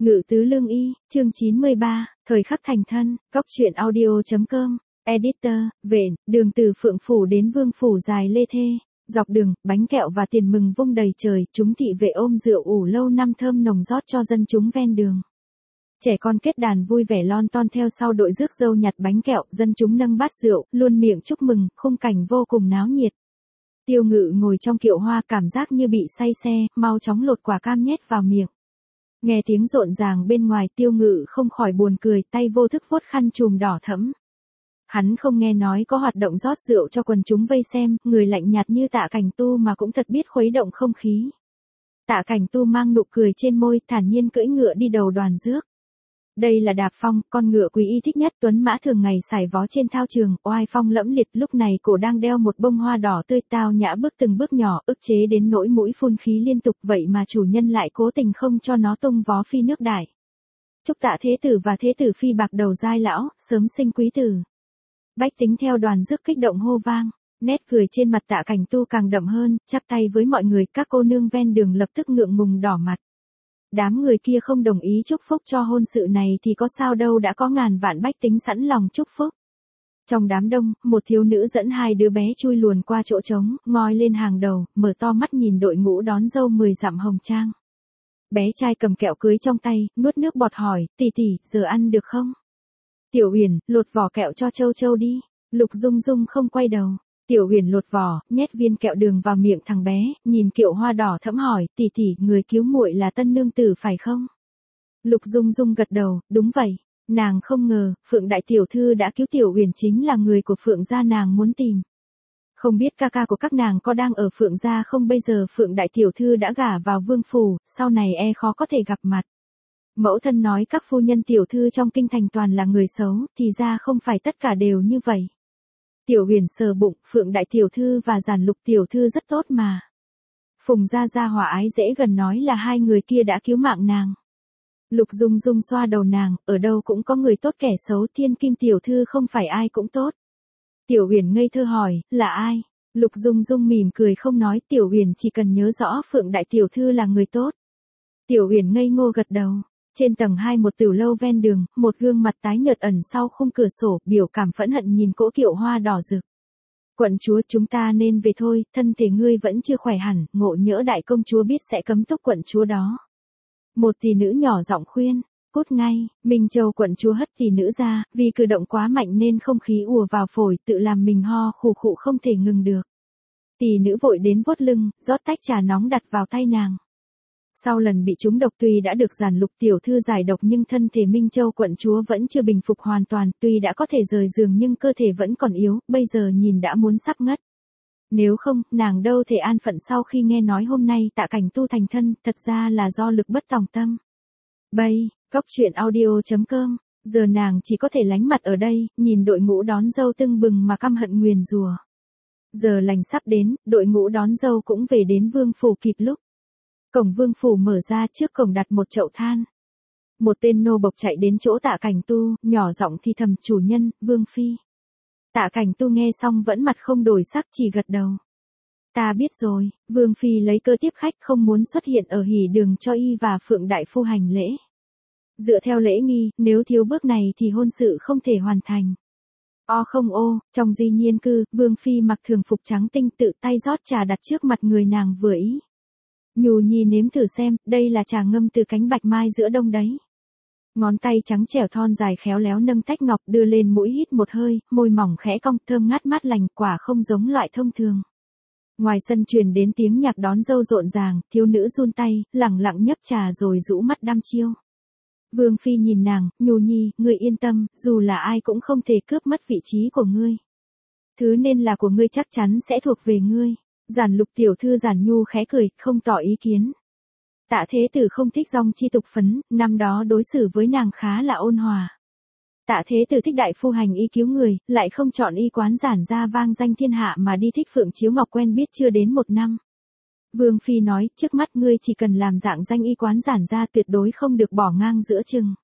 Ngự tứ lương y, chương 93, thời khắc thành thân, góc truyện audio.com, editor, Vện, đường từ Phượng Phủ đến Vương Phủ dài lê thê, dọc đường, bánh kẹo và tiền mừng vung đầy trời, chúng thị vệ ôm rượu ủ lâu năm thơm nồng rót cho dân chúng ven đường. Trẻ con kết đàn vui vẻ lon ton theo sau đội rước dâu nhặt bánh kẹo, dân chúng nâng bát rượu, luôn miệng chúc mừng, khung cảnh vô cùng náo nhiệt. Tiêu Ngự ngồi trong kiệu hoa cảm giác như bị say xe, mau chóng lột quả cam nhét vào miệng. Nghe tiếng rộn ràng bên ngoài, Tiêu Ngự không khỏi buồn cười, tay vô thức vuốt khăn chùm đỏ thẫm. Hắn không nghe nói có hoạt động rót rượu cho quần chúng vây xem, người lạnh nhạt như Tạ Cảnh Tu mà cũng thật biết khuấy động không khí. Tạ Cảnh Tu mang nụ cười trên môi, thản nhiên cưỡi ngựa đi đầu đoàn rước. Đây là Đạp Phong, con ngựa quý y thích nhất, tuấn mã thường ngày sải vó trên thao trường, oai phong lẫm liệt, lúc này cổ đang đeo một bông hoa đỏ tươi, tao nhã bước từng bước nhỏ, ức chế đến nỗi mũi phun khí liên tục, vậy mà chủ nhân lại cố tình không cho nó tung vó phi nước đại. Chúc Tạ Thế Tử và Thế Tử phi bạc đầu giai lão, sớm sinh quý tử. Bách tính theo đoàn rước kích động hô vang, nét cười trên mặt Tạ Cảnh Tu càng đậm hơn, chắp tay với mọi người, các cô nương ven đường lập tức ngượng ngùng đỏ mặt. Đám người kia không đồng ý chúc phúc cho hôn sự này thì có sao đâu, đã có ngàn vạn bách tính sẵn lòng chúc phúc. Trong đám đông, một thiếu nữ dẫn hai đứa bé chui luồn qua chỗ trống, ngoi lên hàng đầu, mở to mắt nhìn đội ngũ đón dâu 10 dặm hồng trang. Bé trai cầm kẹo cưới trong tay, nuốt nước bọt hỏi, tỷ tỷ, giờ ăn được không? Tiểu Uyển, lột vỏ kẹo cho Châu Châu đi. Lục Dung Dung không quay đầu. Tiểu Uyển lột vỏ, nhét viên kẹo đường vào miệng thằng bé, nhìn kiệu hoa đỏ thẫm hỏi, tỷ tỷ, người cứu muội là tân nương tử phải không? Lục Dung Dung gật đầu, đúng vậy. Nàng không ngờ, Phượng đại tiểu thư đã cứu Tiểu Uyển chính là người của Phượng gia nàng muốn tìm. Không biết ca ca của các nàng có đang ở Phượng gia không, bây giờ Phượng đại tiểu thư đã gả vào Vương phủ, sau này khó có thể gặp mặt. Mẫu thân nói các phu nhân tiểu thư trong kinh thành toàn là người xấu, thì ra không phải tất cả đều như vậy. Tiểu Huyền sờ bụng, Phượng đại tiểu thư và Giản Lục tiểu thư rất tốt mà. Phùng gia gia hòa ái dễ gần nói là hai người kia đã cứu mạng nàng. Lục Dung Dung xoa đầu nàng, ở đâu cũng có người tốt kẻ xấu, Thiên Kim tiểu thư không phải ai cũng tốt. Tiểu Huyền ngây thơ hỏi, là ai? Lục Dung Dung mỉm cười không nói, Tiểu Huyền chỉ cần nhớ rõ Phượng đại tiểu thư là người tốt. Tiểu Huyền ngây ngô gật đầu. Trên tầng 2 một tiểu lâu ven đường, một gương mặt tái nhợt ẩn sau khung cửa sổ, biểu cảm phẫn hận nhìn cỗ kiệu hoa đỏ rực. Quận chúa, chúng ta nên về thôi, thân thể ngươi vẫn chưa khỏe hẳn, ngộ nhỡ đại công chúa biết sẽ cấm túc quận chúa đó. Một tỷ nữ nhỏ giọng khuyên, cút ngay. Minh Châu quận chúa hất tỷ nữ ra, vì cử động quá mạnh nên không khí ùa vào phổi, tự làm mình ho khụ khụ không thể ngừng được. Tỷ nữ vội đến vuốt lưng, rót tách trà nóng đặt vào tay nàng. Sau lần bị trúng độc tuy đã được Giản Lục tiểu thư giải độc nhưng thân thể Minh Châu quận chúa vẫn chưa bình phục hoàn toàn, tuy đã có thể rời giường nhưng cơ thể vẫn còn yếu, bây giờ nhìn đã muốn sắp ngất. Nếu không, nàng đâu thể an phận sau khi nghe nói hôm nay Tạ Cảnh Tu thành thân, thật ra là do lực bất tòng tâm. Bây, góc truyện audio.com, giờ nàng chỉ có thể lánh mặt ở đây, nhìn đội ngũ đón dâu tưng bừng mà căm hận nguyền rủa. Giờ lành sắp đến, đội ngũ đón dâu cũng về đến Vương phủ kịp lúc. Cổng Vương phủ mở ra, trước cổng đặt một chậu than. Một tên nô bộc chạy đến chỗ Tạ Cảnh Tu, nhỏ giọng thì thầm, chủ nhân, Vương phi. Tạ Cảnh Tu nghe xong vẫn mặt không đổi sắc, chỉ gật đầu. Ta biết rồi. Vương phi lấy cơ tiếp khách, không muốn xuất hiện ở hỉ đường cho y và Phượng đại phu hành lễ. Dựa theo lễ nghi, nếu thiếu bước này thì hôn sự không thể hoàn thành. Không ô, trong di nhiên cư, Vương phi mặc thường phục trắng tinh, tự tay rót trà đặt trước mặt người nàng vừa ý. Nhù Nhi nếm thử xem, đây là trà ngâm từ cánh bạch mai giữa đông đấy. Ngón tay trắng trẻo thon dài khéo léo nâng tách ngọc, đưa lên mũi hít một hơi, môi mỏng khẽ cong, thơm ngát mát lành, quả không giống loại thông thường. Ngoài sân truyền đến tiếng nhạc đón dâu rộn ràng, thiếu nữ run tay, lẳng lặng nhấp trà rồi rũ mắt đăm chiêu. Vương phi nhìn nàng, Nhù Nhi, ngươi yên tâm, dù là ai cũng không thể cướp mất vị trí của ngươi. Thứ nên là của ngươi chắc chắn sẽ thuộc về ngươi. Giản Lục tiểu thư Giản Nhu khẽ cười, không tỏ ý kiến. Tạ Thế Tử không thích dong chi tục phấn, năm đó đối xử với nàng khá là ôn hòa. Tạ Thế Tử thích đại phu hành y cứu người, lại không chọn y quán Giản gia vang danh thiên hạ mà đi thích Phượng Chiếu Ngọc quen biết chưa đến 1 năm. Vương phi nói, trước mắt ngươi chỉ cần làm dạng danh y quán Giản gia, tuyệt đối không được bỏ ngang giữa chừng.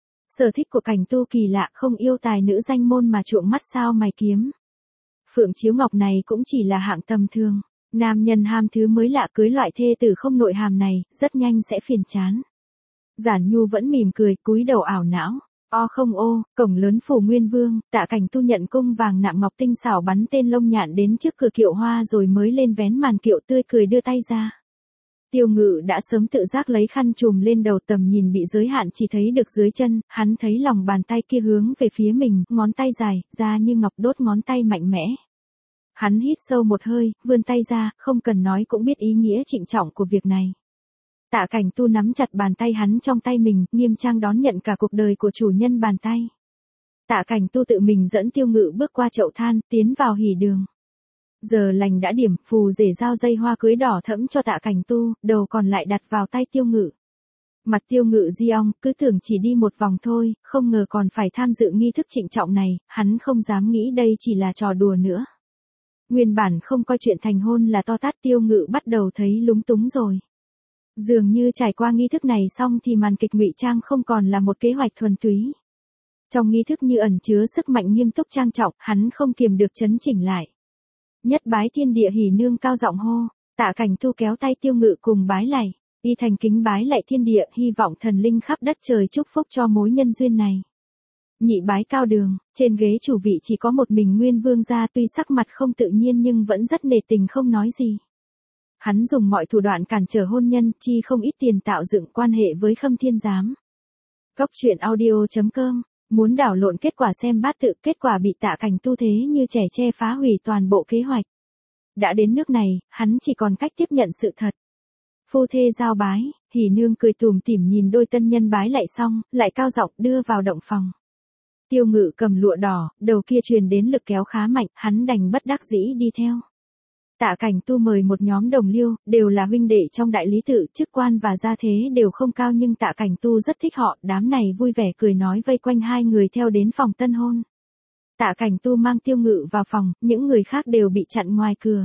Sở thích của Cảnh Tu kỳ lạ, không yêu tài nữ danh môn mà chuộng mắt sao mày kiếm. Phượng Chiếu Ngọc này cũng chỉ là hạng tầm thường. Nam nhân ham thứ mới lạ, cưới loại thê tử không nội hàm này, rất nhanh sẽ phiền chán. Giản Nhu vẫn mỉm cười, cúi đầu ảo não. Không ô, cổng lớn phủ Nguyên Vương, Tạ Cảnh Tu nhận cung vàng nạm ngọc tinh xảo bắn tên lông nhạn đến trước cửa kiệu hoa rồi mới lên vén màn kiệu tươi cười đưa tay ra. Tiêu Ngự đã sớm tự giác lấy khăn trùm lên đầu, tầm nhìn bị giới hạn chỉ thấy được dưới chân, hắn thấy lòng bàn tay kia hướng về phía mình, ngón tay dài, ra như ngọc đốt ngón tay mạnh mẽ. Hắn hít sâu một hơi, vươn tay ra, không cần nói cũng biết ý nghĩa trịnh trọng của việc này. Tạ Cảnh Tu nắm chặt bàn tay hắn trong tay mình, nghiêm trang đón nhận cả cuộc đời của chủ nhân bàn tay. Tạ Cảnh Tu tự mình dẫn Tiêu Ngự bước qua chậu than, tiến vào hỉ đường. Giờ lành đã điểm, phù rể giao dây hoa cưới đỏ thẫm cho Tạ Cảnh Tu, đầu còn lại đặt vào tay Tiêu Ngự. Mặt Tiêu Ngự di ong, cứ tưởng chỉ đi một vòng thôi, không ngờ còn phải tham dự nghi thức trịnh trọng này, hắn không dám nghĩ đây chỉ là trò đùa nữa. Nguyên bản không coi chuyện thành hôn là to tát, Tiêu Ngự bắt đầu thấy lúng túng rồi. Dường như trải qua nghi thức này xong thì màn kịch ngụy trang không còn là một kế hoạch thuần túy. Trong nghi thức như ẩn chứa sức mạnh nghiêm túc trang trọng, hắn không kiềm được chấn chỉnh lại. Nhất bái thiên địa hỉ nương cao giọng hô, Tạ Cảnh Tu kéo tay Tiêu Ngự cùng bái lạy, y thành kính bái lạy thiên địa, hy vọng thần linh khắp đất trời chúc phúc cho mối nhân duyên này. Nhị bái cao đường, trên ghế chủ vị chỉ có một mình Nguyên Vương gia, tuy sắc mặt không tự nhiên nhưng vẫn rất nể tình không nói gì. Hắn dùng mọi thủ đoạn cản trở hôn nhân, chi không ít tiền tạo dựng quan hệ với Khâm Thiên Giám. Cóc truyện audio.com, muốn đảo lộn kết quả xem bát tự, kết quả bị Tạ Cảnh Tu thế như trẻ tre phá hủy toàn bộ kế hoạch. Đã đến nước này, hắn chỉ còn cách tiếp nhận sự thật. Phu thê giao bái, hỉ nương cười tủm tỉm nhìn đôi tân nhân bái lại xong, lại cao giọng đưa vào động phòng. Tiêu Ngự cầm lụa đỏ, đầu kia truyền đến lực kéo khá mạnh, hắn đành bất đắc dĩ đi theo. Tạ Cảnh Tu mời một nhóm đồng liêu, đều là huynh đệ trong đại lý tự, chức quan và gia thế đều không cao nhưng Tạ Cảnh Tu rất thích họ, đám này vui vẻ cười nói vây quanh hai người theo đến phòng tân hôn. Tạ Cảnh Tu mang Tiêu Ngự vào phòng, những người khác đều bị chặn ngoài cửa.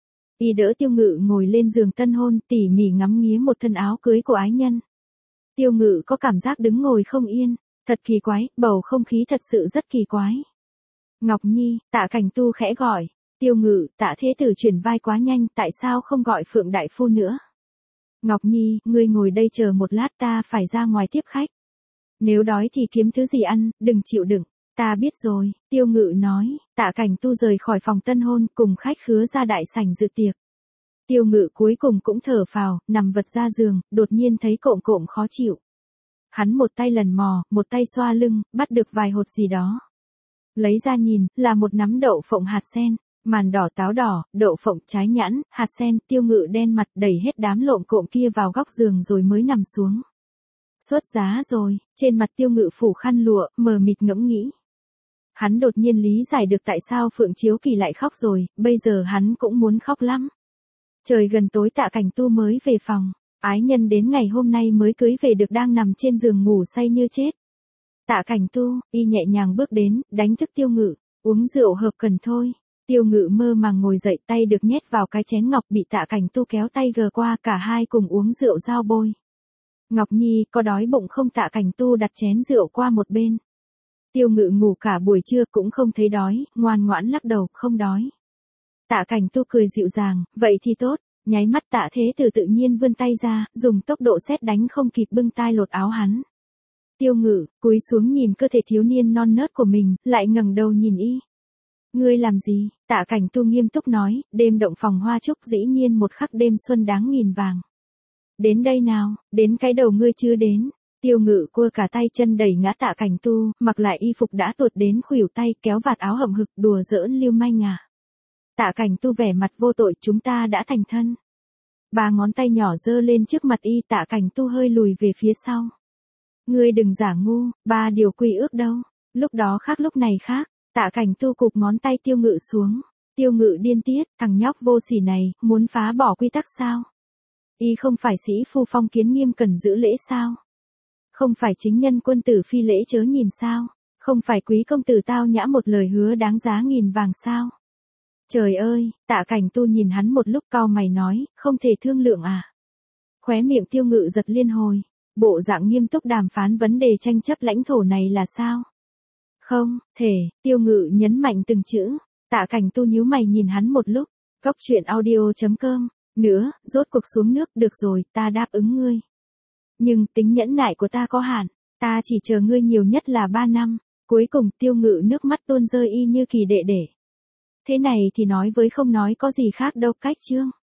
Y đỡ Tiêu Ngự ngồi lên giường tân hôn, tỉ mỉ ngắm nghía một thân áo cưới của ái nhân. Tiêu Ngự có cảm giác đứng ngồi không yên, thật kỳ quái, bầu không khí thật sự rất kỳ quái. Ngọc Nhi, Tạ Cảnh Tu khẽ gọi. Tiêu Ngự, Tạ thế tử chuyển vai quá nhanh, tại sao không gọi Phượng đại phu nữa? Ngọc Nhi, ngươi ngồi đây chờ một lát, ta phải ra ngoài tiếp khách. Nếu đói thì kiếm thứ gì ăn, đừng chịu đựng. Ta biết rồi, Tiêu Ngự nói. Tạ Cảnh Tu rời khỏi phòng tân hôn, cùng khách khứa ra đại sảnh dự tiệc. Tiêu Ngự cuối cùng cũng thở phào, nằm vật ra giường, đột nhiên thấy cộm cộm khó chịu. Hắn một tay lần mò, một tay xoa lưng, bắt được vài hột gì đó. Lấy ra nhìn, là một nắm đậu phộng hạt sen. Màn đỏ táo đỏ, đậu phộng, trái nhãn, hạt sen. Tiêu Ngự đen mặt đẩy hết đám lộm cộm kia vào góc giường rồi mới nằm xuống. Xuất giá rồi, trên mặt Tiêu Ngự phủ khăn lụa, mờ mịt ngẫm nghĩ. Hắn đột nhiên lý giải được tại sao Phượng Chiếu Kỳ lại khóc rồi, bây giờ hắn cũng muốn khóc lắm. Trời gần tối Tạ Cảnh Tu mới về phòng, ái nhân đến ngày hôm nay mới cưới về được đang nằm trên giường ngủ say như chết. Tạ Cảnh Tu, y nhẹ nhàng bước đến, đánh thức Tiêu Ngự, uống rượu hợp cần thôi. Tiêu Ngự mơ màng ngồi dậy, tay được nhét vào cái chén ngọc, bị Tạ Cảnh Tu kéo tay gờ qua, cả hai cùng uống rượu giao bôi. Ngọc Nhi, có đói bụng không? Tạ Cảnh Tu đặt chén rượu qua một bên. Tiêu Ngự ngủ cả buổi trưa cũng không thấy đói, ngoan ngoãn lắc đầu, không đói. Tạ Cảnh Tu cười dịu dàng, vậy thì tốt, nháy mắt Tạ thế tử tự nhiên vươn tay ra, dùng tốc độ sét đánh không kịp bưng tai lột áo hắn. Tiêu Ngự, cúi xuống nhìn cơ thể thiếu niên non nớt của mình, lại ngẩng đầu nhìn y. Ngươi làm gì? Tạ Cảnh Tu nghiêm túc nói, đêm động phòng hoa trúc dĩ nhiên một khắc đêm xuân đáng nghìn vàng. Đến đây nào, đến cái đầu ngươi chưa đến. Tiêu Ngự cua cả tay chân đẩy ngã Tạ Cảnh Tu, mặc lại y phục đã tuột đến khuỷu tay, kéo vạt áo hậm hực, đùa giỡn lưu manh à. Tạ Cảnh Tu vẻ mặt vô tội, chúng ta đã thành thân. Ba ngón tay nhỏ giơ lên trước mặt y, Tạ Cảnh Tu hơi lùi về phía sau. Ngươi đừng giả ngu, ba điều quy ước đâu. Lúc đó khác lúc này khác. Tạ Cảnh Tu cụp ngón tay Tiêu Ngự xuống. Tiêu Ngự điên tiết, thằng nhóc vô sỉ này, muốn phá bỏ quy tắc sao? Y không phải sĩ phu phong kiến nghiêm cần giữ lễ sao? Không phải chính nhân quân tử phi lễ chớ nhìn sao? Không phải quý công tử tao nhã một lời hứa đáng giá nghìn vàng sao? Trời ơi, Tạ Cảnh Tu nhìn hắn một lúc cau mày nói, không thể thương lượng à? Khóe miệng Tiêu Ngự giật liên hồi, bộ dạng nghiêm túc đàm phán vấn đề tranh chấp lãnh thổ này là sao? Không, thể, Tiêu Ngự nhấn mạnh từng chữ. Tạ Cảnh Tu nhíu mày nhìn hắn một lúc. Cóc truyện audio.com. Nữa, rốt cuộc xuống nước, được rồi, ta đáp ứng ngươi. Nhưng tính nhẫn nại của ta có hạn, ta chỉ chờ ngươi nhiều nhất là 3 năm. Cuối cùng Tiêu Ngự nước mắt tuôn rơi y như kỳ đệ để. Thế này thì nói với không nói có gì khác đâu, Cách Trương.